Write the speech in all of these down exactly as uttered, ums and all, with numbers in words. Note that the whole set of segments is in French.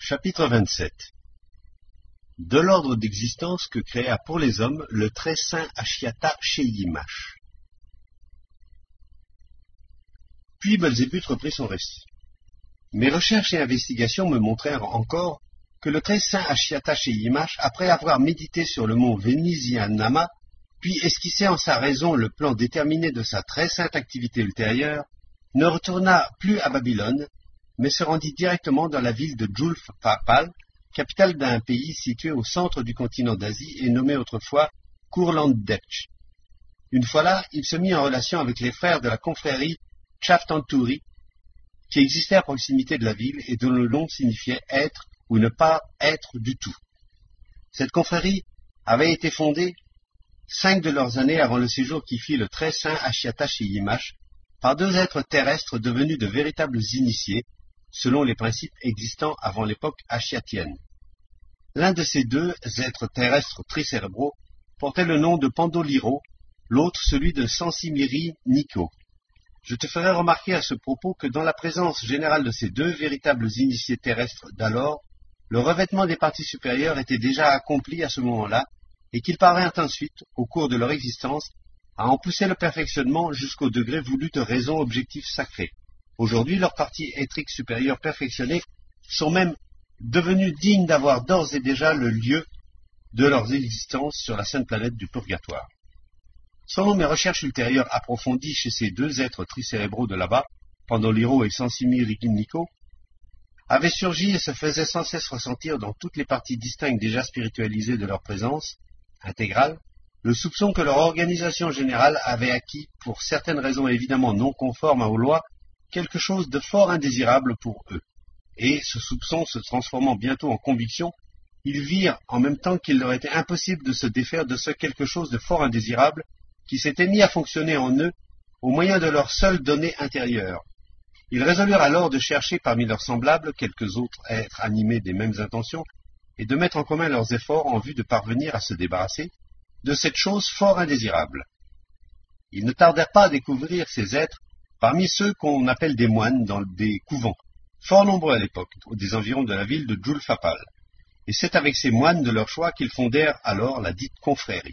Chapitre vingt-sept. De l'ordre d'existence que créa pour les hommes le très saint Ashiata Sheyimash. Puis Belzébuth reprit son récit. Mes recherches et investigations me montrèrent encore que le très saint Ashiata Sheyimash, après avoir médité sur le mont Vénisianama, puis esquissé en sa raison le plan déterminé de sa très sainte activité ultérieure, ne retourna plus à Babylone, mais se rendit directement dans la ville de Julfapal, capitale d'un pays situé au centre du continent d'Asie et nommé autrefois Kurlandech. Une fois là, il se mit en relation avec les frères de la confrérie Chaftanturi, qui existaient à proximité de la ville et dont le nom signifiait être ou ne pas être du tout. Cette confrérie avait été fondée cinq de leurs années avant le séjour qui fit le très saint Ashiata Sheyimash par deux êtres terrestres devenus de véritables initiés, selon les principes existants avant l'époque ashiatienne. L'un de ces deux êtres terrestres tricérébraux portait le nom de Pandoliro, l'autre celui de Sensimiri Nikko. Je te ferai remarquer à ce propos que dans la présence générale de ces deux véritables initiés terrestres d'alors, le revêtement des parties supérieures était déjà accompli à ce moment-là, et qu'ils parvinrent ensuite, au cours de leur existence, à en pousser le perfectionnement jusqu'au degré voulu de raison objective sacrée. Aujourd'hui, leurs parties éthriques supérieures perfectionnées sont même devenues dignes d'avoir d'ores et déjà le lieu de leur existence sur la sainte planète du purgatoire. Selon mes recherches ultérieures approfondies chez ces deux êtres tricérébraux de là-bas, Pandoliro et Sensimiri Nikko, avaient surgi et se faisaient sans cesse ressentir dans toutes les parties distinctes déjà spiritualisées de leur présence intégrale, le soupçon que leur organisation générale avait acquis, pour certaines raisons évidemment non conformes aux lois, quelque chose de fort indésirable pour eux. Et, ce soupçon se transformant bientôt en conviction, ils virent en même temps qu'il leur était impossible de se défaire de ce quelque chose de fort indésirable qui s'était mis à fonctionner en eux au moyen de leur seule donnée intérieure. Ils résolurent alors de chercher parmi leurs semblables quelques autres êtres animés des mêmes intentions et de mettre en commun leurs efforts en vue de parvenir à se débarrasser de cette chose fort indésirable. Ils ne tardèrent pas à découvrir ces êtres parmi ceux qu'on appelle des moines dans des couvents, fort nombreux à l'époque, des environs de la ville de Julfapal. Et c'est avec ces moines de leur choix qu'ils fondèrent alors la dite confrérie.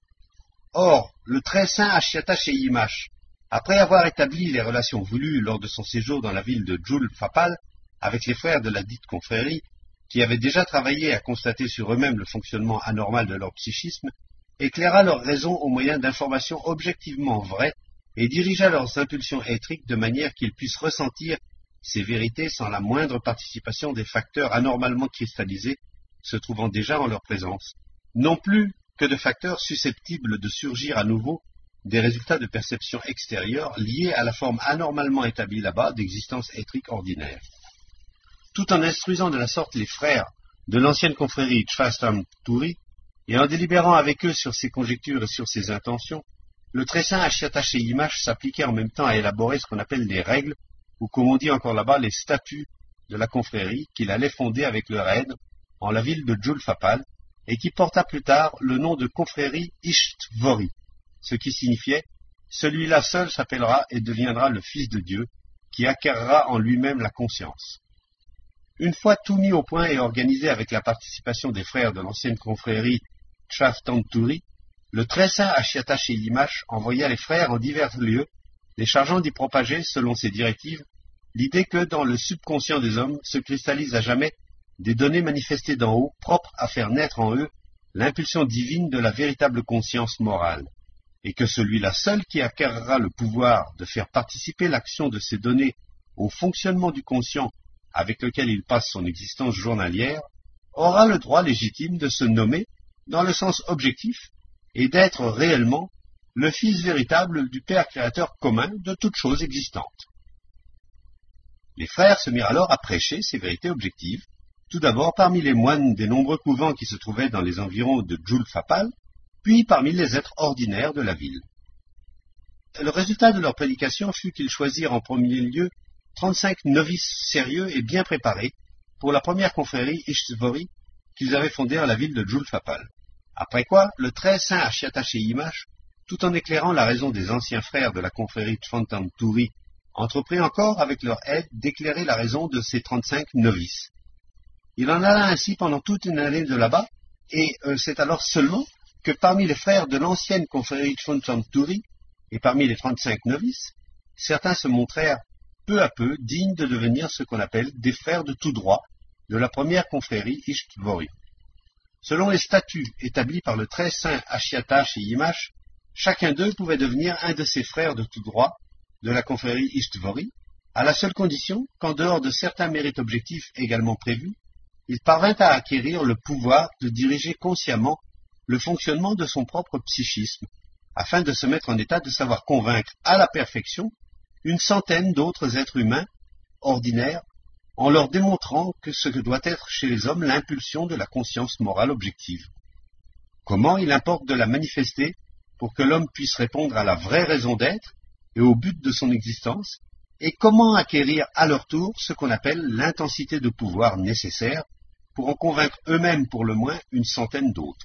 Or, le très saint Ashiata Sheyimash, après avoir établi les relations voulues lors de son séjour dans la ville de Julfapal avec les frères de la dite confrérie, qui avaient déjà travaillé à constater sur eux-mêmes le fonctionnement anormal de leur psychisme, éclaira leur raison au moyen d'informations objectivement vraies et dirigea leurs impulsions éthriques de manière qu'ils puissent ressentir ces vérités sans la moindre participation des facteurs anormalement cristallisés se trouvant déjà en leur présence, non plus que de facteurs susceptibles de surgir à nouveau des résultats de perception extérieure liés à la forme anormalement établie là-bas d'existence éthrique ordinaire. Tout en instruisant de la sorte les frères de l'ancienne confrérie Chaftanturi, et en délibérant avec eux sur ses conjectures et sur ses intentions, le très saint Ashiata Sheyimash s'appliquait en même temps à élaborer ce qu'on appelle les règles, ou comme on dit encore là-bas, les statuts de la confrérie qu'il allait fonder avec leur aide en la ville de Julfapal, et qui porta plus tard le nom de confrérie Ishtvori, ce qui signifiait « celui-là seul s'appellera et deviendra le Fils de Dieu, qui acquérera en lui-même la conscience ». Une fois tout mis au point et organisé avec la participation des frères de l'ancienne confrérie Chaftanturi, le très saint Ashiata Sheyimash envoya les frères en divers lieux, les chargeant d'y propager, selon ses directives, l'idée que dans le subconscient des hommes se cristallisent à jamais des données manifestées d'en haut, propres à faire naître en eux l'impulsion divine de la véritable conscience morale, et que celui-là seul qui acquérera le pouvoir de faire participer l'action de ces données au fonctionnement du conscient avec lequel il passe son existence journalière, aura le droit légitime de se nommer, dans le sens objectif, et d'être réellement le fils véritable du Père créateur commun de toutes choses existantes. Les frères se mirent alors à prêcher ces vérités objectives, tout d'abord parmi les moines des nombreux couvents qui se trouvaient dans les environs de Julfapal, puis parmi les êtres ordinaires de la ville. Le résultat de leur prédication fut qu'ils choisirent en premier lieu trente-cinq novices sérieux et bien préparés pour la première confrérie Ishtvori qu'ils avaient fondée à la ville de Julfapal. Après quoi, le très saint Ashiata Sheyimash, tout en éclairant la raison des anciens frères de la confrérie Chaftanturi, entreprit encore avec leur aide d'éclairer la raison de ces trente-cinq novices. Il en alla ainsi pendant toute une année de là-bas, et euh, c'est alors seulement que parmi les frères de l'ancienne confrérie Chonchanturi, et parmi les trente-cinq novices, certains se montrèrent peu à peu dignes de devenir ce qu'on appelle des frères de tout droit de la première confrérie Ishtvori. Selon les statuts établis par le très saint Ashiata chez Yimash, chacun d'eux pouvait devenir un de ses frères de tout droit de la confrérie Ishtvori, à la seule condition qu'en dehors de certains mérites objectifs également prévus, il parvint à acquérir le pouvoir de diriger consciemment le fonctionnement de son propre psychisme, afin de se mettre en état de savoir convaincre à la perfection une centaine d'autres êtres humains ordinaires, en leur démontrant que ce que doit être chez les hommes l'impulsion de la conscience morale objective. Comment il importe de la manifester pour que l'homme puisse répondre à la vraie raison d'être et au but de son existence, et comment acquérir à leur tour ce qu'on appelle l'intensité de pouvoir nécessaire pour en convaincre eux-mêmes pour le moins une centaine d'autres.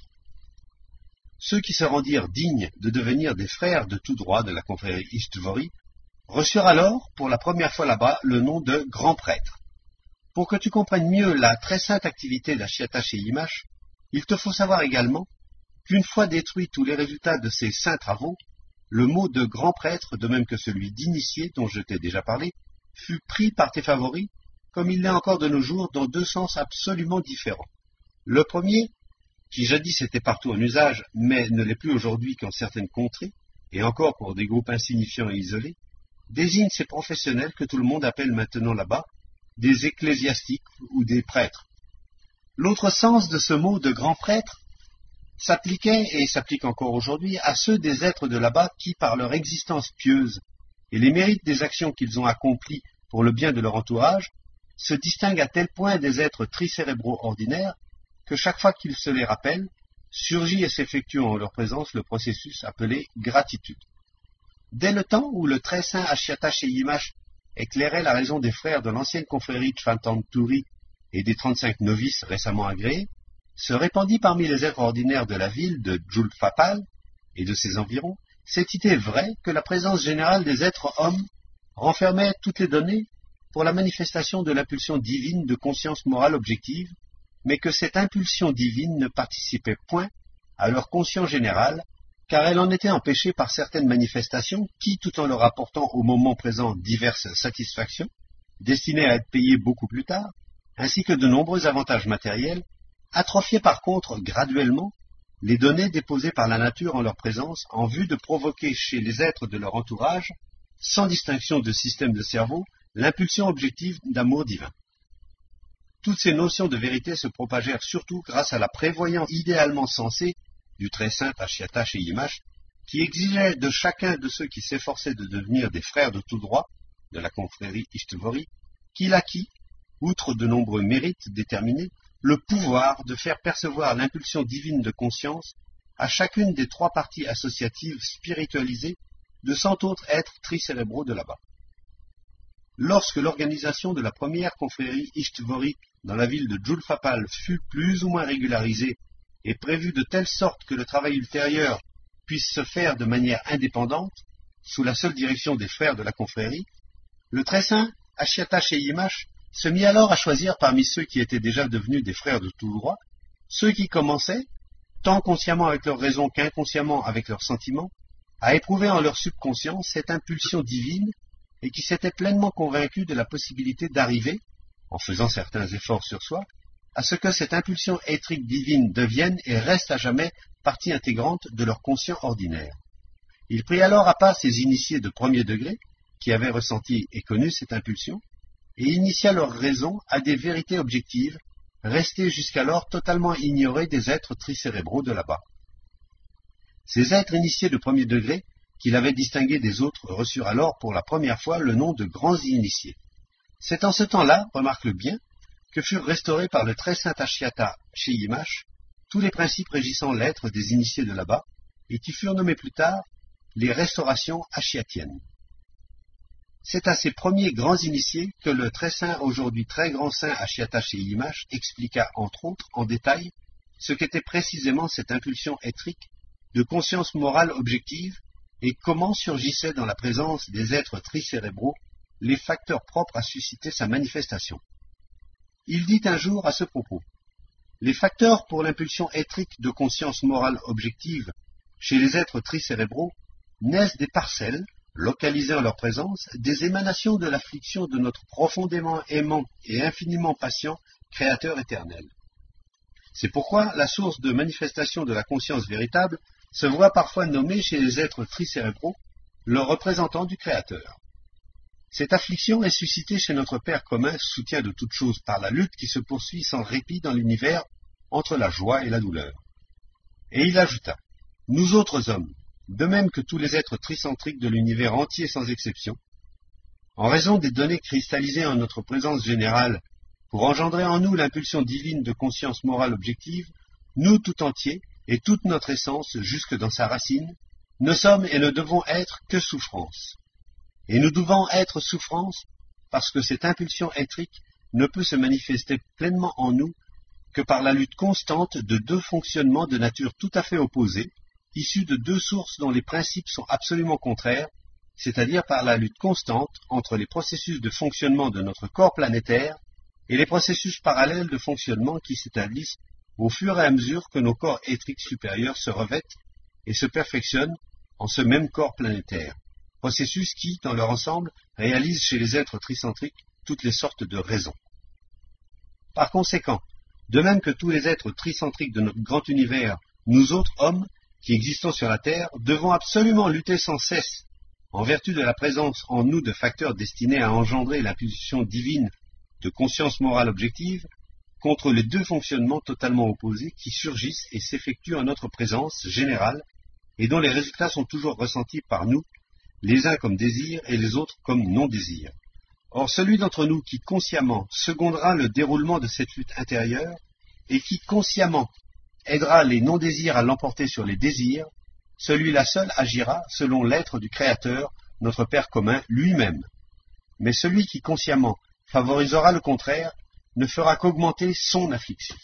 Ceux qui se rendirent dignes de devenir des frères de tout droit de la confrérie Ishtvori reçurent alors, pour la première fois là-bas, le nom de grands prêtres. Pour que tu comprennes mieux la très sainte activité d'Ashiata chez Yimash, il te faut savoir également qu'une fois détruits tous les résultats de ces saints travaux, le mot de grand prêtre, de même que celui d'initié dont je t'ai déjà parlé, fut pris par tes favoris, comme il l'est encore de nos jours, dans deux sens absolument différents. Le premier, qui jadis était partout en usage, mais ne l'est plus aujourd'hui qu'en certaines contrées, et encore pour des groupes insignifiants et isolés, désigne ces professionnels que tout le monde appelle maintenant là-bas des ecclésiastiques ou des prêtres. L'autre sens de ce mot de grand prêtre s'appliquait et s'applique encore aujourd'hui à ceux des êtres de là-bas qui, par leur existence pieuse et les mérites des actions qu'ils ont accomplies pour le bien de leur entourage, se distinguent à tel point des êtres tricérébraux ordinaires que chaque fois qu'ils se les rappellent, surgit et s'effectue en leur présence le processus appelé gratitude. Dès le temps où le très saint Ashiata chez Yimash éclairait la raison des frères de l'ancienne confrérie Chantanturi et des trente-cinq novices récemment agréés, se répandit parmi les êtres ordinaires de la ville de Julfapal et de ses environs cette idée vraie que la présence générale des êtres hommes renfermait toutes les données pour la manifestation de l'impulsion divine de conscience morale objective, mais que cette impulsion divine ne participait point à leur conscience générale, car elle en était empêchée par certaines manifestations qui, tout en leur apportant au moment présent diverses satisfactions, destinées à être payées beaucoup plus tard, ainsi que de nombreux avantages matériels, atrophiaient par contre graduellement les données déposées par la nature en leur présence en vue de provoquer chez les êtres de leur entourage, sans distinction de système de cerveau, l'impulsion objective d'amour divin. Toutes ces notions de vérité se propagèrent surtout grâce à la prévoyance idéalement sensée du très saint Ashiata chez Yimash, qui exigeait de chacun de ceux qui s'efforçaient de devenir des frères de tout droit de la confrérie Ishtvori, qu'il acquit, outre de nombreux mérites déterminés, le pouvoir de faire percevoir l'impulsion divine de conscience à chacune des trois parties associatives spiritualisées de cent autres êtres tricérébraux de là-bas. Lorsque l'organisation de la première confrérie Ishtvori dans la ville de Julfapal fut plus ou moins régularisée et prévue de telle sorte que le travail ultérieur puisse se faire de manière indépendante, sous la seule direction des frères de la confrérie, le très saint Ashiata chez Yimash se mit alors à choisir parmi ceux qui étaient déjà devenus des frères de tout droit, ceux qui commençaient, tant consciemment avec leur raison qu'inconsciemment avec leurs sentiments, à éprouver en leur subconscience cette impulsion divine et qui s'étaient pleinement convaincus de la possibilité d'arriver, en faisant certains efforts sur soi, à ce que cette impulsion éthrique divine devienne et reste à jamais partie intégrante de leur conscient ordinaire. Il prit alors à part ces initiés de premier degré, qui avaient ressenti et connu cette impulsion, et initia leur raison à des vérités objectives, restées jusqu'alors totalement ignorées des êtres tricérébraux de là-bas. Ces êtres initiés de premier degré, qu'il avait distingués des autres, reçurent alors pour la première fois le nom de grands initiés. C'est en ce temps-là, remarque-le bien, que furent restaurés par le très saint Ashiata chez Yimash tous les principes régissant l'être des initiés de là-bas, et qui furent nommés plus tard les restaurations ashiatiennes. C'est à ces premiers grands initiés que le très saint, aujourd'hui très grand saint Ashiata chez Yimash expliqua entre autres en détail ce qu'était précisément cette impulsion éthrique de conscience morale objective et comment surgissaient dans la présence des êtres tricérébraux les facteurs propres à susciter sa manifestation. Il dit un jour à ce propos: « Les facteurs pour l'impulsion étrique de conscience morale objective chez les êtres tricérébraux naissent des parcelles, localisées en leur présence, des émanations de l'affliction de notre profondément aimant et infiniment patient Créateur éternel. C'est pourquoi la source de manifestation de la conscience véritable se voit parfois nommée chez les êtres tricérébraux le représentant du Créateur. Cette affliction est suscitée chez notre Père commun, soutien de toute chose, par la lutte qui se poursuit sans répit dans l'univers entre la joie et la douleur. » Et il ajouta: « Nous autres hommes, de même que tous les êtres tricentriques de l'univers entier sans exception, en raison des données cristallisées en notre présence générale pour engendrer en nous l'impulsion divine de conscience morale objective, nous tout entiers et toute notre essence jusque dans sa racine, ne sommes et ne devons être que souffrance. Et nous devons être souffrance parce que cette impulsion étrique ne peut se manifester pleinement en nous que par la lutte constante de deux fonctionnements de nature tout à fait opposés, issus de deux sources dont les principes sont absolument contraires, c'est-à-dire par la lutte constante entre les processus de fonctionnement de notre corps planétaire et les processus parallèles de fonctionnement qui s'établissent au fur et à mesure que nos corps étriques supérieurs se revêtent et se perfectionnent en ce même corps planétaire, processus qui, dans leur ensemble, réalisent chez les êtres tricentriques toutes les sortes de raisons. Par conséquent, de même que tous les êtres tricentriques de notre grand univers, nous autres hommes, qui existons sur la Terre, devons absolument lutter sans cesse, en vertu de la présence en nous de facteurs destinés à engendrer l'impulsion divine de conscience morale objective, contre les deux fonctionnements totalement opposés qui surgissent et s'effectuent en notre présence générale et dont les résultats sont toujours ressentis par nous, les uns comme désir et les autres comme non-désir. Or, celui d'entre nous qui consciemment secondera le déroulement de cette lutte intérieure et qui consciemment aidera les non-désirs à l'emporter sur les désirs, celui-là seul agira selon l'être du Créateur, notre Père commun lui-même. Mais celui qui consciemment favorisera le contraire ne fera qu'augmenter son affliction.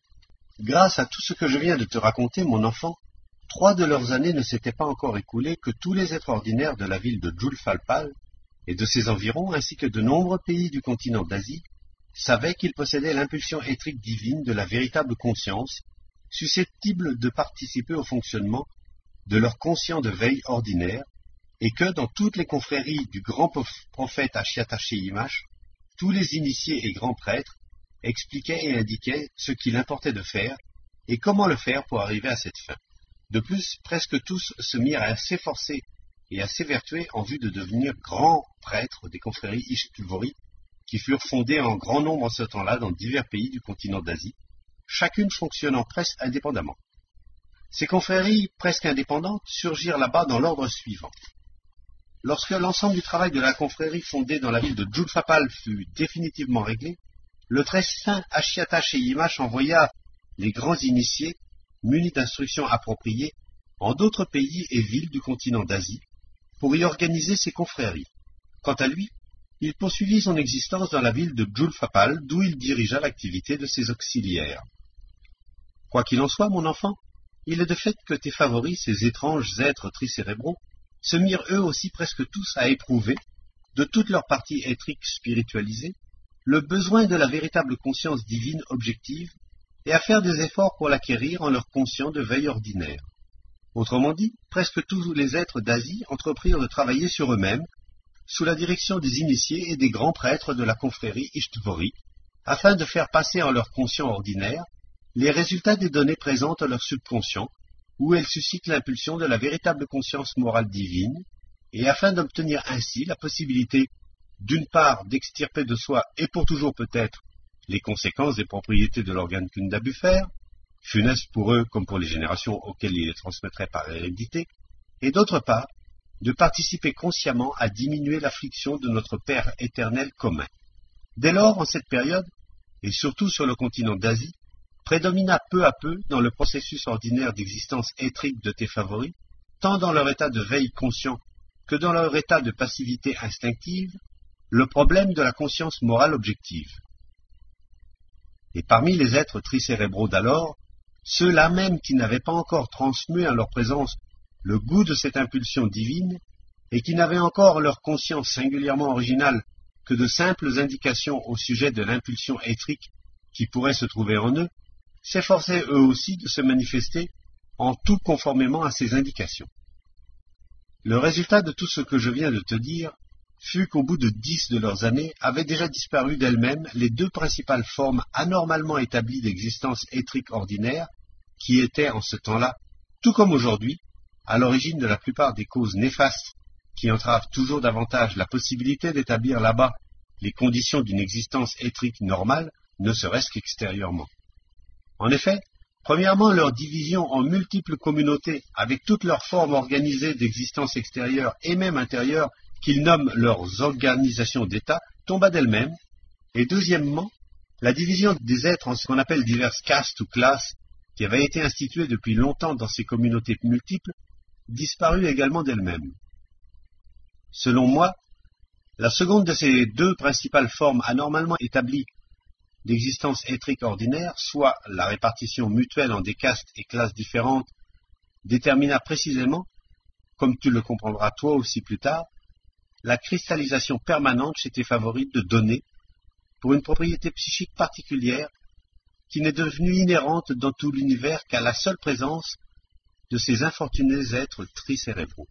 Grâce à tout ce que je viens de te raconter, mon enfant, trois de leurs années ne s'étaient pas encore écoulées que tous les êtres ordinaires de la ville de Julfalpal et de ses environs, ainsi que de nombreux pays du continent d'Asie, savaient qu'ils possédaient l'impulsion étrique divine de la véritable conscience, susceptible de participer au fonctionnement de leur conscient de veille ordinaire, et que, dans toutes les confréries du grand prophète Ashiata-Sheyimash, tous les initiés et grands prêtres expliquaient et indiquaient ce qu'il importait de faire, et comment le faire pour arriver à cette fin. De plus, presque tous se mirent à s'efforcer et à s'évertuer en vue de devenir grands prêtres des confréries Ishtvori, qui furent fondées en grand nombre en ce temps-là dans divers pays du continent d'Asie, chacune fonctionnant presque indépendamment. Ces confréries presque indépendantes surgirent là-bas dans l'ordre suivant. Lorsque l'ensemble du travail de la confrérie fondée dans la ville de Julfapal fut définitivement réglé, le très saint Ashiata-Sheyimash envoya les grands initiés, munis d'instructions appropriées, en d'autres pays et villes du continent d'Asie, pour y organiser ses confréries. Quant à lui, il poursuivit son existence dans la ville de Julfapal, d'où il dirigea l'activité de ses auxiliaires. Quoi qu'il en soit, mon enfant, il est de fait que tes favoris, ces étranges êtres tricérébraux, se mirent eux aussi presque tous à éprouver, de toute leur partie étrique spiritualisée, le besoin de la véritable conscience divine objective, et à faire des efforts pour l'acquérir en leur conscient de veille ordinaire. Autrement dit, presque tous les êtres d'Asie entreprirent de travailler sur eux-mêmes, sous la direction des initiés et des grands prêtres de la confrérie Ishtvori, afin de faire passer en leur conscient ordinaire les résultats des données présentes à leur subconscient, où elles suscitent l'impulsion de la véritable conscience morale divine, et afin d'obtenir ainsi la possibilité, d'une part, d'extirper de soi, et pour toujours peut-être, les conséquences des propriétés de l'organe Kunda Buffer, funestes pour eux comme pour les générations auxquelles ils les transmettraient par hérédité, et d'autre part, de participer consciemment à diminuer l'affliction de notre Père éternel commun. Dès lors, en cette période, et surtout sur le continent d'Asie, prédomina peu à peu dans le processus ordinaire d'existence étrique de tes favoris, tant dans leur état de veille conscient que dans leur état de passivité instinctive, le problème de la conscience morale objective. Et parmi les êtres tricérébraux d'alors, ceux-là même qui n'avaient pas encore transmué en leur présence le goût de cette impulsion divine, et qui n'avaient encore leur conscience singulièrement originale que de simples indications au sujet de l'impulsion éthrique qui pourrait se trouver en eux, s'efforçaient eux aussi de se manifester en tout conformément à ces indications. Le résultat de tout ce que je viens de te dire fut qu'au bout de dix de leurs années avaient déjà disparu d'elles-mêmes les deux principales formes anormalement établies d'existence éthrique ordinaire qui étaient en ce temps-là, tout comme aujourd'hui, à l'origine de la plupart des causes néfastes qui entravent toujours davantage la possibilité d'établir là-bas les conditions d'une existence éthrique normale, ne serait-ce qu'extérieurement. En effet, premièrement, leur division en multiples communautés, avec toutes leurs formes organisées d'existence extérieure et même intérieure, qu'ils nomment leurs organisations d'État, tomba d'elle-même, et deuxièmement, la division des êtres en ce qu'on appelle diverses castes ou classes, qui avait été instituée depuis longtemps dans ces communautés multiples, disparut également d'elle-même. Selon moi, la seconde de ces deux principales formes anormalement établies d'existence éthrique ordinaire, soit la répartition mutuelle en des castes et classes différentes, détermina précisément, comme tu le comprendras toi aussi plus tard, la cristallisation permanente chez tes favorites de données pour une propriété psychique particulière qui n'est devenue inhérente dans tout l'univers qu'à la seule présence de ces infortunés êtres tricérébraux.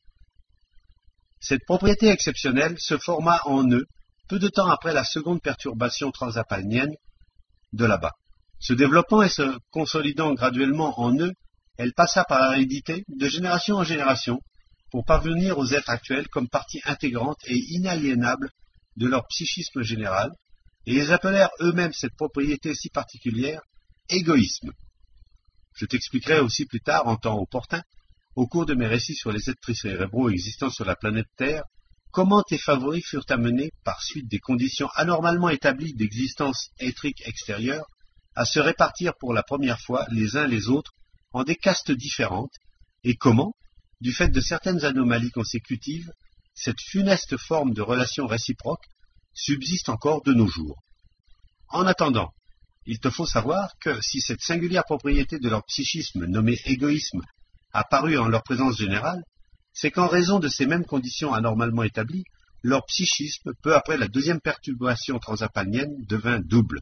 Cette propriété exceptionnelle se forma en eux peu de temps après la seconde perturbation transapalnienne de là-bas. Se développant et se consolidant graduellement en eux, elle passa par hérédité de génération en génération pour parvenir aux êtres actuels comme partie intégrante et inaliénable de leur psychisme général, et ils appelèrent eux-mêmes cette propriété si particulière égoïsme. Je t'expliquerai aussi plus tard, en temps opportun, au cours de mes récits sur les êtres tricérébraux existant sur la planète Terre, comment tes favoris furent amenés, par suite des conditions anormalement établies d'existence éthrique extérieure, à se répartir pour la première fois les uns les autres en des castes différentes, et comment, du fait de certaines anomalies consécutives, cette funeste forme de relation réciproque subsiste encore de nos jours. En attendant, il te faut savoir que si cette singulière propriété de leur psychisme nommée égoïsme apparut en leur présence générale, c'est qu'en raison de ces mêmes conditions anormalement établies, leur psychisme, peu après la deuxième perturbation transapalnienne, devint double.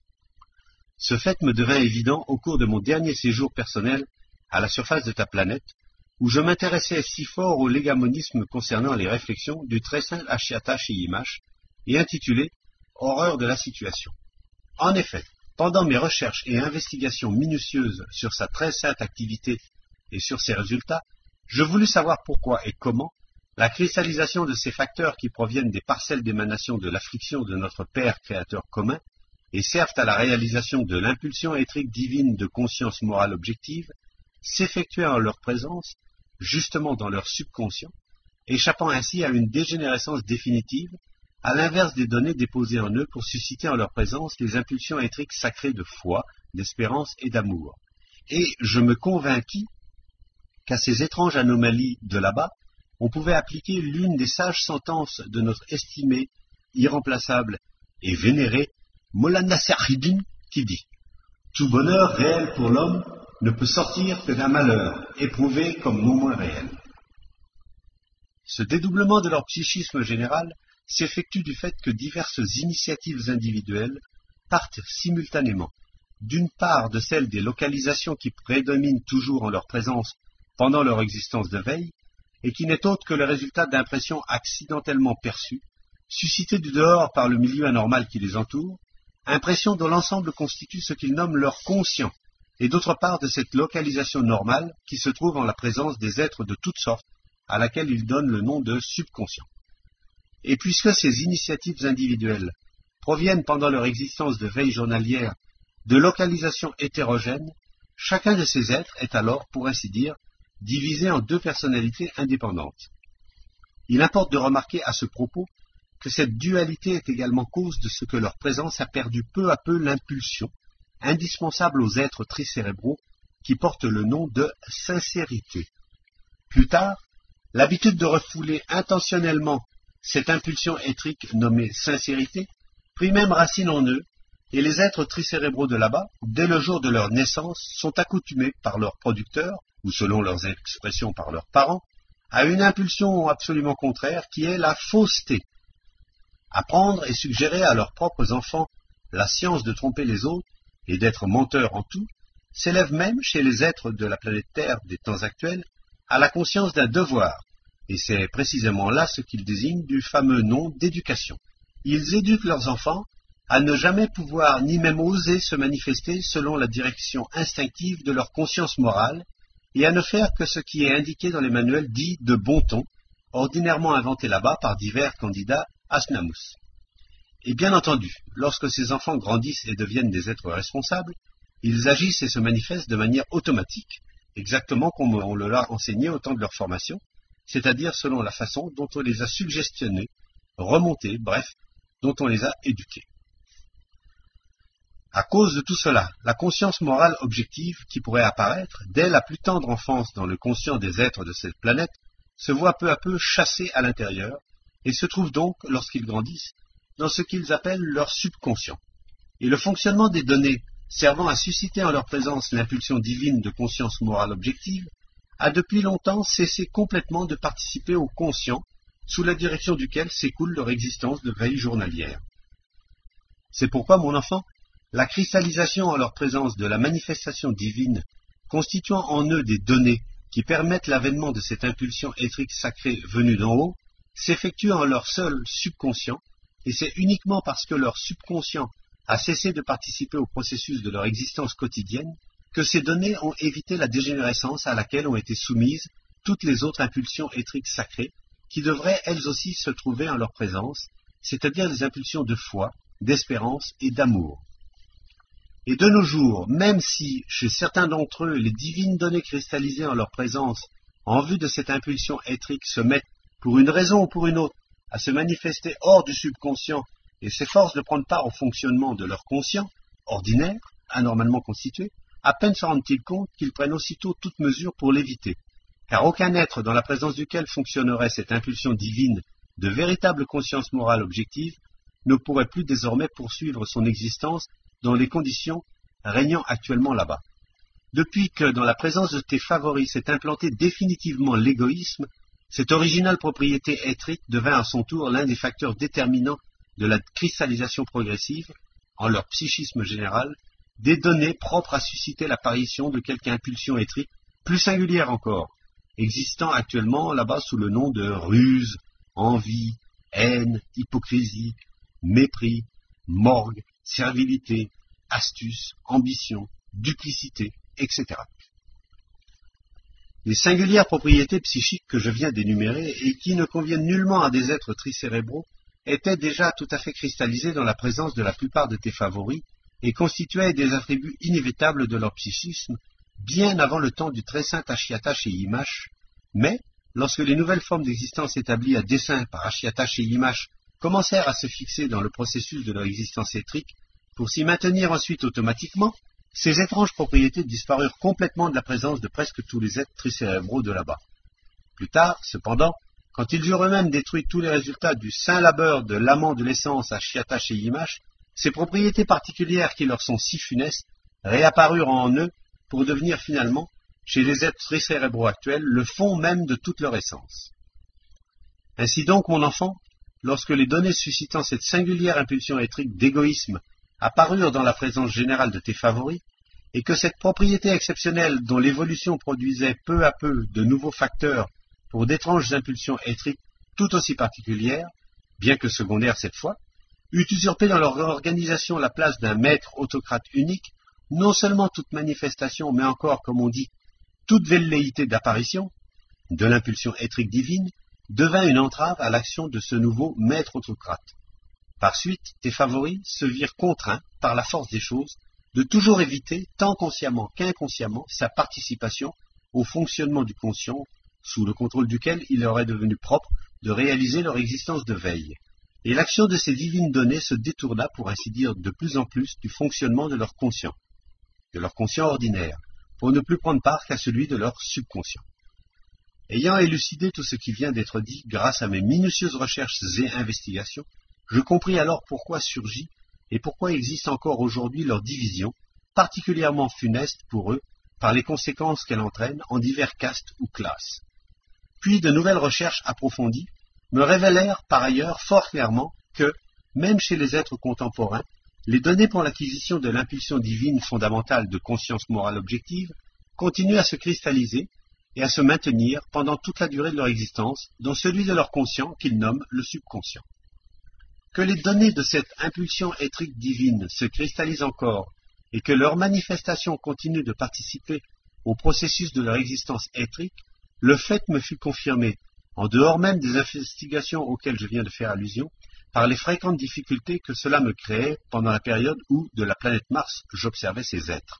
Ce fait me devint évident au cours de mon dernier séjour personnel à la surface de ta planète, où je m'intéressais si fort au légamonisme concernant les réflexions du très saint Ashiata Shiyimash, et intitulé « Horreur de la situation ». En effet, pendant mes recherches et investigations minutieuses sur sa très sainte activité et sur ses résultats, je voulus savoir pourquoi et comment la cristallisation de ces facteurs qui proviennent des parcelles d'émanation de l'affliction de notre Père créateur commun et servent à la réalisation de l'impulsion éthrique divine de conscience morale objective s'effectuait en leur présence, justement dans leur subconscient, échappant ainsi à une dégénérescence définitive, à l'inverse des données déposées en eux pour susciter en leur présence les impulsions éthriques sacrées de foi, d'espérance et d'amour. Et je me convainquis qu'à ces étranges anomalies de là-bas, on pouvait appliquer l'une des sages sentences de notre estimé, irremplaçable et vénéré Molana Serhidin, qui dit « Tout bonheur réel pour l'homme ne peut sortir que d'un malheur, éprouvé comme non moins réel. » Ce dédoublement de leur psychisme général s'effectue du fait que diverses initiatives individuelles partent simultanément, d'une part de celles des localisations qui prédominent toujours en leur présence pendant leur existence de veille, et qui n'est autre que le résultat d'impressions accidentellement perçues, suscitées du dehors par le milieu anormal qui les entoure, impressions dont l'ensemble constitue ce qu'ils nomment leur conscient, et d'autre part de cette localisation normale qui se trouve en la présence des êtres de toutes sortes, à laquelle ils donnent le nom de subconscient. Et puisque ces initiatives individuelles proviennent pendant leur existence de veille journalière de localisations hétérogènes, chacun de ces êtres est alors, pour ainsi dire, divisé en deux personnalités indépendantes. Il importe de remarquer à ce propos que cette dualité est également cause de ce que leur présence a perdu peu à peu l'impulsion, indispensable aux êtres tricérébraux, qui portent le nom de sincérité. Plus tard, l'habitude de refouler intentionnellement cette impulsion éthrique nommée sincérité prit même racine en eux, et les êtres tricérébraux de là-bas, dès le jour de leur naissance, sont accoutumés par leurs producteurs, ou selon leurs expressions par leurs parents, à une impulsion absolument contraire qui est la fausseté. apprendre et suggérer à leurs propres enfants la science de tromper les autres et d'être menteurs en tout, s'élève même chez les êtres de la planète Terre des temps actuels à la conscience d'un devoir, et c'est précisément là ce qu'ils désignent du fameux nom d'éducation. Ils éduquent leurs enfants à ne jamais pouvoir ni même oser se manifester selon la direction instinctive de leur conscience morale et à ne faire que ce qui est indiqué dans les manuels dits de bon ton, ordinairement inventés là-bas par divers candidats Asnamus. Et bien entendu, lorsque ces enfants grandissent et deviennent des êtres responsables, ils agissent et se manifestent de manière automatique, exactement comme on le leur a enseigné au temps de leur formation, c'est-à-dire selon la façon dont on les a suggestionnés, remontés, bref, dont on les a éduqués. À cause de tout cela, la conscience morale objective qui pourrait apparaître dès la plus tendre enfance dans le conscient des êtres de cette planète se voit peu à peu chassée à l'intérieur et se trouve donc, lorsqu'ils grandissent, dans ce qu'ils appellent leur subconscient. Et le fonctionnement des données servant à susciter en leur présence l'impulsion divine de conscience morale objective a depuis longtemps cessé complètement de participer au conscient sous la direction duquel s'écoule leur existence de veille journalière. C'est pourquoi, mon enfant, la cristallisation en leur présence de la manifestation divine constituant en eux des données qui permettent l'avènement de cette impulsion éthrique sacrée venue d'en haut s'effectue en leur seul subconscient, et c'est uniquement parce que leur subconscient a cessé de participer au processus de leur existence quotidienne que ces données ont évité la dégénérescence à laquelle ont été soumises toutes les autres impulsions éthriques sacrées qui devraient elles aussi se trouver en leur présence, c'est-à-dire les impulsions de foi, d'espérance et d'amour. Et de nos jours, même si, chez certains d'entre eux, les divines données cristallisées en leur présence, en vue de cette impulsion éthrique, se mettent, pour une raison ou pour une autre, à se manifester hors du subconscient et s'efforcent de prendre part au fonctionnement de leur conscient, ordinaire, anormalement constitué, à peine se rendent-ils compte qu'ils prennent aussitôt toute mesure pour l'éviter, car aucun être dans la présence duquel fonctionnerait cette impulsion divine de véritable conscience morale objective ne pourrait plus désormais poursuivre son existence dans les conditions régnant actuellement là-bas. Depuis que, dans la présence de tes favoris, s'est implanté définitivement l'égoïsme, cette originale propriété éthrique devint à son tour l'un des facteurs déterminants de la cristallisation progressive, en leur psychisme général, des données propres à susciter l'apparition de quelque impulsion éthrique plus singulière encore, existant actuellement là-bas sous le nom de ruse, envie, haine, hypocrisie, mépris, morgue, servilité, astuce, ambition, duplicité, et cetera. Les singulières propriétés psychiques que je viens d'énumérer et qui ne conviennent nullement à des êtres tricérébraux étaient déjà tout à fait cristallisées dans la présence de la plupart de tes favoris et constituaient des attributs inévitables de leur psychisme bien avant le temps du très saint Ashiata chez Yimash, mais lorsque les nouvelles formes d'existence établies à dessein par Ashiata chez Yimash commencèrent à se fixer dans le processus de leur existence éthrique, pour s'y maintenir ensuite automatiquement, ces étranges propriétés disparurent complètement de la présence de presque tous les êtres tricérébraux de là-bas. Plus tard, cependant, quand ils eurent eux-mêmes détruit tous les résultats du saint labeur de l'amant de l'essence à Ashiata chez Yimash, ces propriétés particulières qui leur sont si funestes réapparurent en eux pour devenir finalement, chez les êtres tricérébraux actuels, le fond même de toute leur essence. Ainsi donc, mon enfant, lorsque les données suscitant cette singulière impulsion éthrique d'égoïsme apparurent dans la présence générale de tes favoris, et que cette propriété exceptionnelle dont l'évolution produisait peu à peu de nouveaux facteurs pour d'étranges impulsions éthriques tout aussi particulières, bien que secondaires cette fois, eût usurpé dans leur organisation la place d'un maître autocrate unique, non seulement toute manifestation, mais encore, comme on dit, toute velléité d'apparition de l'impulsion éthrique divine, devint une entrave à l'action de ce nouveau maître autocrate. Par suite, tes favoris se virent contraints, par la force des choses, de toujours éviter, tant consciemment qu'inconsciemment, sa participation au fonctionnement du conscient, sous le contrôle duquel il leur est devenu propre de réaliser leur existence de veille. Et l'action de ces divines données se détourna, pour ainsi dire, de plus en plus du fonctionnement de leur conscient, de leur conscient ordinaire, pour ne plus prendre part qu'à celui de leur subconscient. Ayant élucidé tout ce qui vient d'être dit grâce à mes minutieuses recherches et investigations, je compris alors pourquoi surgit et pourquoi existe encore aujourd'hui leur division, particulièrement funeste pour eux, par les conséquences qu'elle entraîne en divers castes ou classes. Puis de nouvelles recherches approfondies me révélèrent par ailleurs fort clairement que, même chez les êtres contemporains, les données pour l'acquisition de l'impulsion divine fondamentale de conscience morale objective continuent à se cristalliser et à se maintenir pendant toute la durée de leur existence dans celui de leur conscient qu'ils nomment le subconscient. Que les données de cette impulsion éthrique divine se cristallisent encore et que leur manifestation continue de participer au processus de leur existence éthrique, le fait me fut confirmé, en dehors même des investigations auxquelles je viens de faire allusion, par les fréquentes difficultés que cela me créait pendant la période où, de la planète Mars, j'observais ces êtres.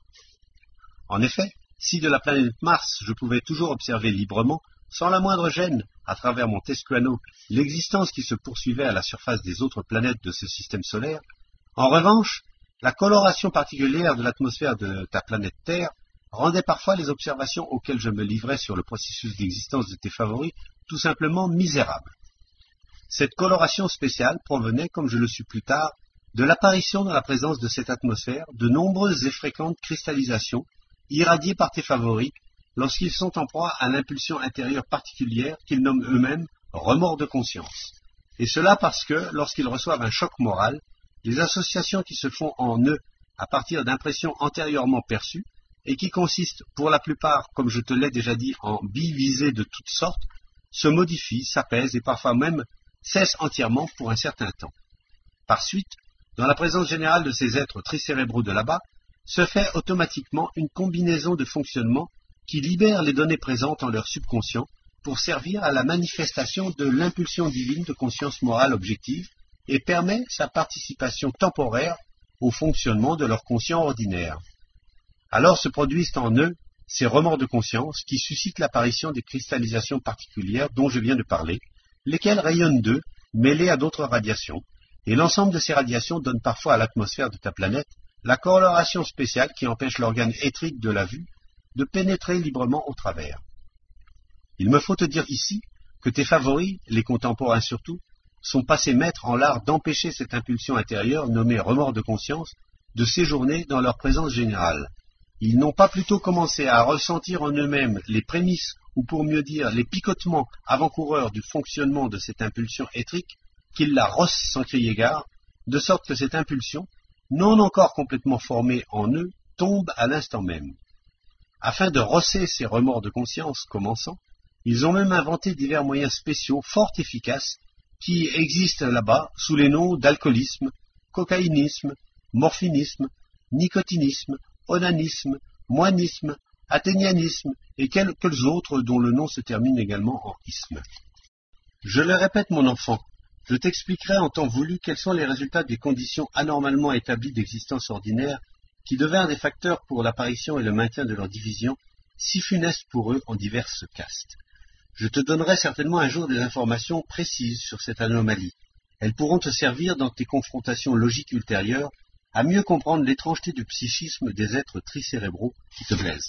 En effet, si de la planète Mars je pouvais toujours observer librement, sans la moindre gêne, à travers mon Tescuano, l'existence qui se poursuivait à la surface des autres planètes de ce système solaire, en revanche, la coloration particulière de l'atmosphère de ta planète Terre rendait parfois les observations auxquelles je me livrais sur le processus d'existence de tes favoris tout simplement misérables. Cette coloration spéciale provenait, comme je le sus plus tard, de l'apparition dans la présence de cette atmosphère de nombreuses et fréquentes cristallisations irradiées par tes favoris lorsqu'ils sont en proie à l'impulsion intérieure particulière qu'ils nomment eux-mêmes remords de conscience. Et cela parce que, lorsqu'ils reçoivent un choc moral, les associations qui se font en eux à partir d'impressions antérieurement perçues, et qui consistent pour la plupart, comme je te l'ai déjà dit, en bivisées de toutes sortes, se modifient, s'apaisent et parfois même cessent entièrement pour un certain temps. Par suite, dans la présence générale de ces êtres tricérébraux de là-bas, se fait automatiquement une combinaison de fonctionnements qui libère les données présentes en leur subconscient pour servir à la manifestation de l'impulsion divine de conscience morale objective et permet sa participation temporaire au fonctionnement de leur conscient ordinaire. Alors se produisent en eux ces remords de conscience qui suscitent l'apparition des cristallisations particulières dont je viens de parler, lesquelles rayonnent d'eux, mêlées à d'autres radiations, et l'ensemble de ces radiations donne parfois à l'atmosphère de ta planète la coloration spéciale qui empêche l'organe éthrique de la vue de pénétrer librement au travers. Il me faut te dire ici que tes favoris, les contemporains surtout, sont passés maîtres en l'art d'empêcher cette impulsion intérieure nommée remords de conscience de séjourner dans leur présence générale. Ils n'ont pas plutôt commencé à ressentir en eux-mêmes les prémices, ou pour mieux dire les picotements avant-coureurs du fonctionnement de cette impulsion éthrique, qu'ils la rossent sans crier gare, de sorte que cette impulsion, non encore complètement formée en eux, tombe à l'instant même. Afin de rosser ces remords de conscience commençant, ils ont même inventé divers moyens spéciaux fort efficaces qui existent là-bas sous les noms d'alcoolisme, cocaïnisme, morphinisme, nicotinisme, onanisme, moinisme, athénianisme et quelques autres dont le nom se termine également en isme. Je le répète, mon enfant, je t'expliquerai en temps voulu quels sont les résultats des conditions anormalement établies d'existence ordinaire qui devinrent des facteurs pour l'apparition et le maintien de leur division, si funestes pour eux en diverses castes. Je te donnerai certainement un jour des informations précises sur cette anomalie. Elles pourront te servir dans tes confrontations logiques ultérieures à mieux comprendre l'étrangeté du psychisme des êtres tricérébraux qui te plaisent.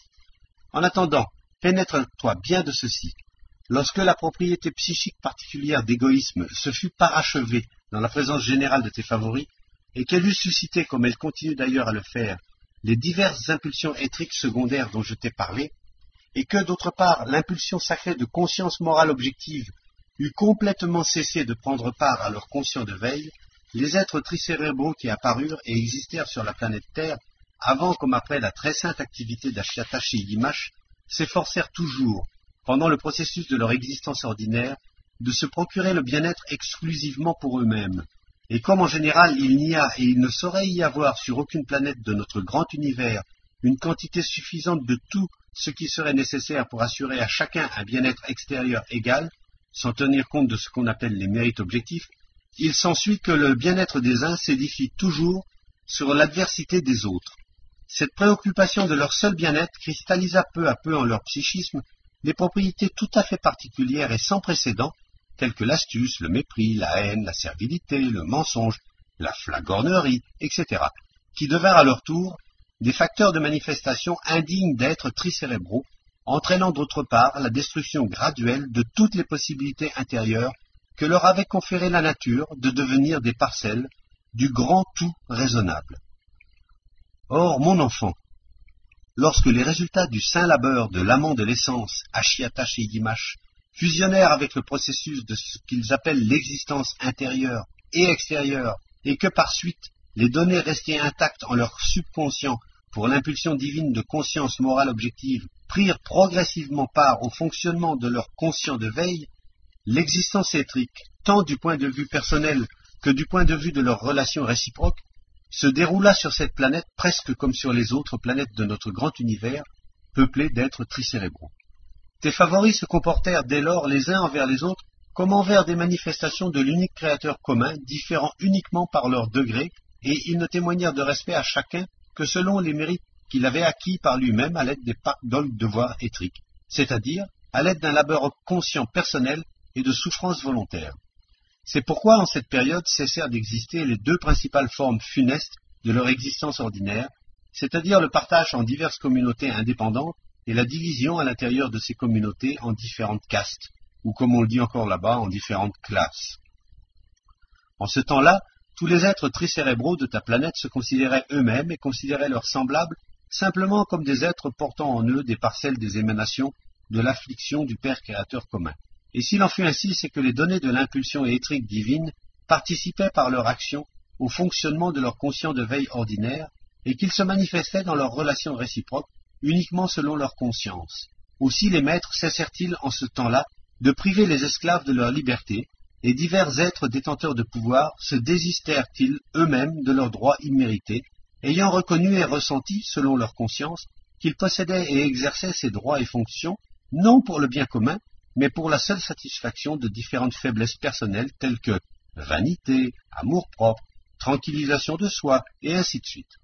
En attendant, pénètre-toi bien de ceci. Lorsque la propriété psychique particulière d'égoïsme se fut parachevée dans la présence générale de tes favoris, et qu'elle eût suscité, comme elle continue d'ailleurs à le faire, les diverses impulsions éthriques secondaires dont je t'ai parlé, et que, d'autre part, l'impulsion sacrée de conscience morale objective eût complètement cessé de prendre part à leur conscient de veille, les êtres tricérébraux qui apparurent et existèrent sur la planète Terre, avant comme après la très sainte activité d'Ashiata chez Yimash, s'efforcèrent toujours, pendant le processus de leur existence ordinaire, de se procurer le bien-être exclusivement pour eux-mêmes. Et comme en général il n'y a et il ne saurait y avoir sur aucune planète de notre grand univers une quantité suffisante de tout ce qui serait nécessaire pour assurer à chacun un bien-être extérieur égal, sans tenir compte de ce qu'on appelle les mérites objectifs, il s'ensuit que le bien-être des uns s'édifie toujours sur l'adversité des autres. Cette préoccupation de leur seul bien-être cristallisa peu à peu en leur psychisme des propriétés tout à fait particulières et sans précédent, telles que l'astuce, le mépris, la haine, la servilité, le mensonge, la flagornerie, et cetera, qui devinrent à leur tour des facteurs de manifestation indignes d'êtres tricérébraux, entraînant d'autre part la destruction graduelle de toutes les possibilités intérieures que leur avait conféré la nature de devenir des parcelles du grand tout raisonnable. Or, mon enfant, lorsque les résultats du saint labeur de l'amant de l'essence, Ashiata chez Yimash, fusionnèrent avec le processus de ce qu'ils appellent l'existence intérieure et extérieure, et que par suite, les données restées intactes en leur subconscient pour l'impulsion divine de conscience morale objective prirent progressivement part au fonctionnement de leur conscient de veille, l'existence étrique, tant du point de vue personnel que du point de vue de leurs relations réciproques, se déroula sur cette planète presque comme sur les autres planètes de notre grand univers, peuplées d'êtres tricérébraux. Tes favoris se comportèrent dès lors les uns envers les autres comme envers des manifestations de l'unique créateur commun, différents uniquement par leur degré, et ils ne témoignèrent de respect à chacun que selon les mérites qu'il avait acquis par lui-même à l'aide des pacdoles devoirs étriques, c'est-à-dire à l'aide d'un labeur conscient personnel et de souffrance volontaire. C'est pourquoi en cette période cessèrent d'exister les deux principales formes funestes de leur existence ordinaire, c'est-à-dire le partage en diverses communautés indépendantes et la division à l'intérieur de ces communautés en différentes castes, ou comme on le dit encore là-bas, en différentes classes. En ce temps-là, tous les êtres tricérébraux de ta planète se considéraient eux-mêmes et considéraient leurs semblables simplement comme des êtres portant en eux des parcelles des émanations de l'affliction du Père créateur commun. Et s'il en fut ainsi, c'est que les données de l'impulsion étrique divine participaient par leur action au fonctionnement de leur conscient de veille ordinaire et qu'ils se manifestaient dans leurs relations réciproques uniquement selon leur conscience. Aussi les maîtres cessèrent-ils en ce temps-là de priver les esclaves de leur liberté, et divers êtres détenteurs de pouvoir se désistèrent-ils eux-mêmes de leurs droits immérités, ayant reconnu et ressenti, selon leur conscience, qu'ils possédaient et exerçaient ces droits et fonctions, non pour le bien commun, mais pour la seule satisfaction de différentes faiblesses personnelles telles que vanité, amour-propre, tranquillisation de soi, et ainsi de suite.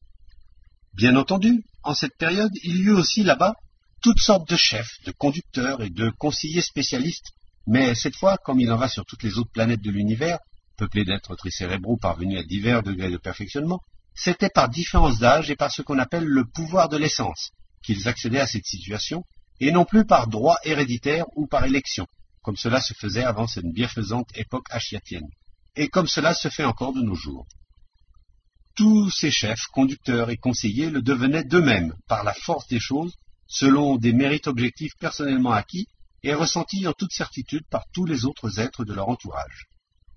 Bien entendu, en cette période, il y eut aussi là-bas toutes sortes de chefs, de conducteurs et de conseillers spécialistes, mais cette fois, comme il en va sur toutes les autres planètes de l'univers, peuplées d'êtres tricérébraux parvenus à divers degrés de perfectionnement, c'était par différence d'âge et par ce qu'on appelle le pouvoir de l'essence qu'ils accédaient à cette situation, et non plus par droit héréditaire ou par élection, comme cela se faisait avant cette bienfaisante époque ashiatienne, et comme cela se fait encore de nos jours. Tous ces chefs, conducteurs et conseillers le devenaient d'eux-mêmes, par la force des choses, selon des mérites objectifs personnellement acquis et ressentis en toute certitude par tous les autres êtres de leur entourage.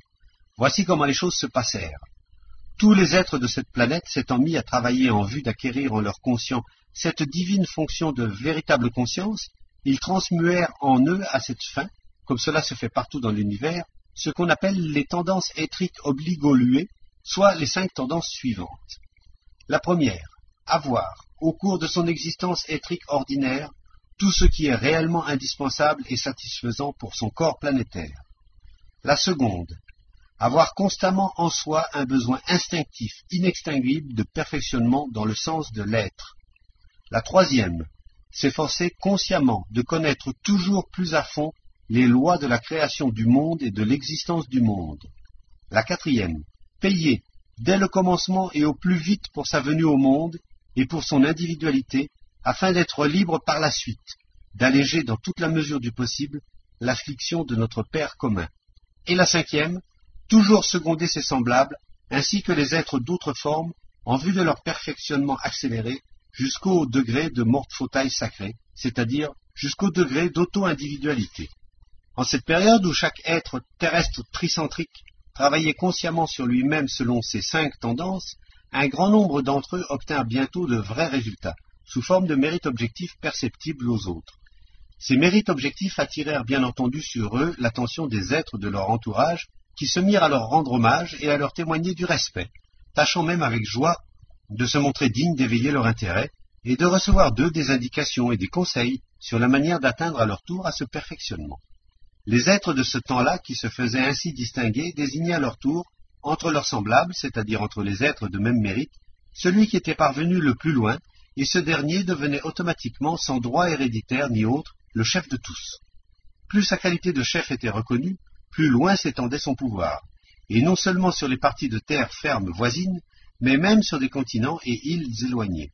Voici comment les choses se passèrent. Tous les êtres de cette planète s'étant mis à travailler en vue d'acquérir en leur conscient cette divine fonction de véritable conscience, ils transmuèrent en eux à cette fin, comme cela se fait partout dans l'univers, ce qu'on appelle les tendances étriques obligoluées, soit les cinq tendances suivantes. La première, avoir, au cours de son existence étrique ordinaire, tout ce qui est réellement indispensable et satisfaisant pour son corps planétaire. La seconde, avoir constamment en soi un besoin instinctif, inextinguible de perfectionnement dans le sens de l'être. La troisième, s'efforcer consciemment de connaître toujours plus à fond les lois de la création du monde et de l'existence du monde. La quatrième, payer, dès le commencement et au plus vite pour sa venue au monde et pour son individualité, afin d'être libre par la suite, d'alléger dans toute la mesure du possible l'affliction de notre Père commun. Et la cinquième, toujours seconder ses semblables, ainsi que les êtres d'autres formes, en vue de leur perfectionnement accéléré, jusqu'au degré de morte fautaille sacrée, c'est-à-dire jusqu'au degré d'auto-individualité. En cette période où chaque être terrestre tricentrique travaillait consciemment sur lui-même selon ces cinq tendances, un grand nombre d'entre eux obtinrent bientôt de vrais résultats, sous forme de mérites objectifs perceptibles aux autres. Ces mérites objectifs attirèrent bien entendu sur eux l'attention des êtres de leur entourage, qui se mirent à leur rendre hommage et à leur témoigner du respect, tâchant même avec joie de se montrer dignes d'éveiller leur intérêt et de recevoir d'eux des indications et des conseils sur la manière d'atteindre à leur tour à ce perfectionnement. Les êtres de ce temps-là, qui se faisaient ainsi distinguer, désignaient à leur tour, entre leurs semblables, c'est-à-dire entre les êtres de même mérite, celui qui était parvenu le plus loin, et ce dernier devenait automatiquement, sans droit héréditaire ni autre, le chef de tous. Plus sa qualité de chef était reconnue, plus loin s'étendait son pouvoir, et non seulement sur les parties de terre fermes voisines, mais même sur des continents et îles éloignées.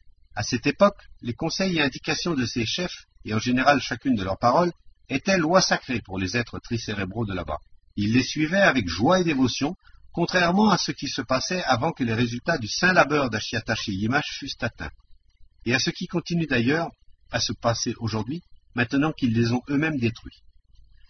À cette époque, les conseils et indications de ces chefs, et en général chacune de leurs paroles, étaient lois sacrées pour les êtres tricérébraux de là-bas. Ils les suivaient avec joie et dévotion, contrairement à ce qui se passait avant que les résultats du saint labeur d'Ashiata chez Yimash fussent atteints, et à ce qui continue d'ailleurs à se passer aujourd'hui, maintenant qu'ils les ont eux-mêmes détruits.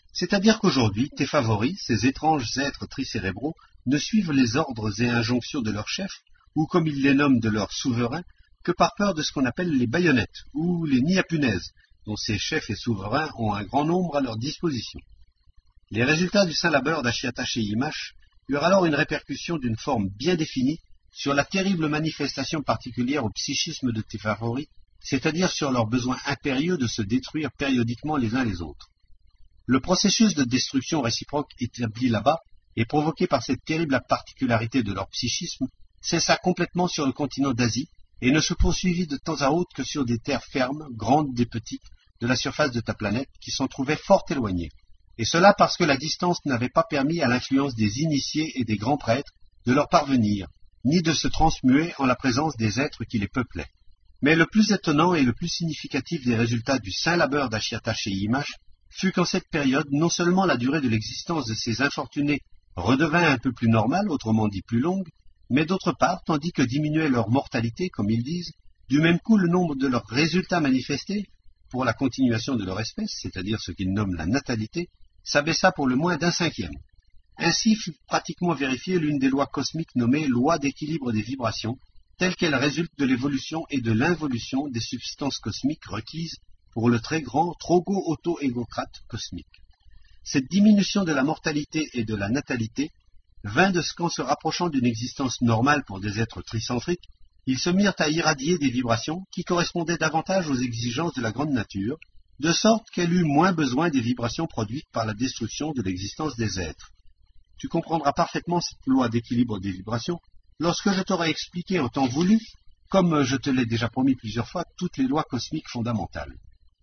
C'est-à-dire qu'aujourd'hui, tes favoris, ces étranges êtres tricérébraux, ne suivent les ordres et injonctions de leur chef, ou comme ils les nomment de leur souverain, que par peur de ce qu'on appelle les baïonnettes, ou les nids à punaises, dont ces chefs et souverains ont un grand nombre à leur disposition. Les résultats du saint labeur d'Ashiata chez Imash eurent alors une répercussion d'une forme bien définie sur la terrible manifestation particulière au psychisme de tes favoris, c'est-à-dire sur leur besoin impérieux de se détruire périodiquement les uns les autres. Le processus de destruction réciproque établi là-bas et provoqué par cette terrible particularité de leur psychisme cessa complètement sur le continent d'Asie et ne se poursuivit de temps à autre que sur des terres fermes, grandes des petites, de la surface de ta planète, qui s'en trouvaient fort éloignées. Et cela parce que la distance n'avait pas permis à l'influence des initiés et des grands prêtres de leur parvenir, ni de se transmuer en la présence des êtres qui les peuplaient. Mais le plus étonnant et le plus significatif des résultats du saint labeur d'Ashiata chez Imash fut qu'en cette période, non seulement la durée de l'existence de ces infortunés redevint un peu plus normale, autrement dit plus longue, mais d'autre part, tandis que diminuait leur mortalité, comme ils disent, du même coup le nombre de leurs résultats manifestés, pour la continuation de leur espèce, c'est-à-dire ce qu'ils nomment la natalité, s'abaissa pour le moins d'un cinquième. Ainsi fut pratiquement vérifiée l'une des lois cosmiques nommées loi d'équilibre des vibrations, telle qu'elle résulte de l'évolution et de l'involution des substances cosmiques requises pour le très grand trogo-auto-égocrate cosmique. Cette diminution de la mortalité et de la natalité vint de ce qu'en se rapprochant d'une existence normale pour des êtres tricentriques, ils se mirent à irradier des vibrations qui correspondaient davantage aux exigences de la grande nature, de sorte qu'elle eut moins besoin des vibrations produites par la destruction de l'existence des êtres. Tu comprendras parfaitement cette loi d'équilibre des vibrations lorsque je t'aurai expliqué en temps voulu, comme je te l'ai déjà promis plusieurs fois, toutes les lois cosmiques fondamentales.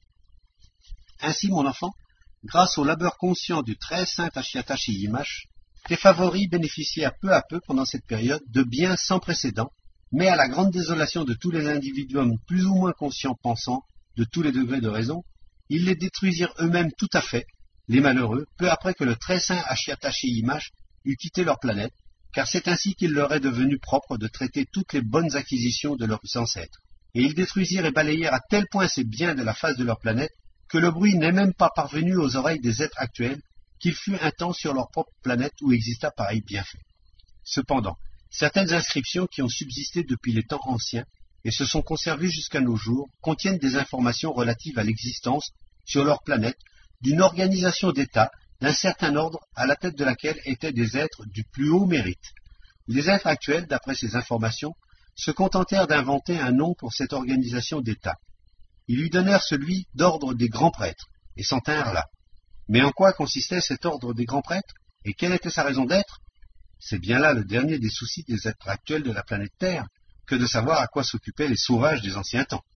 Ainsi, mon enfant, grâce au labeur conscient du très saint Ashiata chez Imash, tes favoris bénéficièrent peu à peu pendant cette période de biens sans précédent, mais à la grande désolation de tous les individuums plus ou moins conscients pensants de tous les degrés de raison, ils les détruisirent eux-mêmes tout à fait, les malheureux, peu après que le très saint Ashiata chez Imash eut quitté leur planète, car c'est ainsi qu'il leur est devenu propre de traiter toutes les bonnes acquisitions de leurs ancêtres. Et ils détruisirent et balayèrent à tel point ces biens de la face de leur planète que le bruit n'est même pas parvenu aux oreilles des êtres actuels, qu'il fut un temps sur leur propre planète où exista pareil bienfait. Cependant, certaines inscriptions qui ont subsisté depuis les temps anciens et se sont conservées jusqu'à nos jours contiennent des informations relatives à l'existence, sur leur planète, d'une organisation d'État d'un certain ordre à la tête de laquelle étaient des êtres du plus haut mérite. Les êtres actuels, d'après ces informations, se contentèrent d'inventer un nom pour cette organisation d'État. Ils lui donnèrent celui d'ordre des grands prêtres, et s'en tinrent là. Mais en quoi consistait cet ordre des grands prêtres, et quelle était sa raison d'être? C'est bien là le dernier des soucis des êtres actuels de la planète Terre, que de savoir à quoi s'occupaient les sauvages des anciens temps.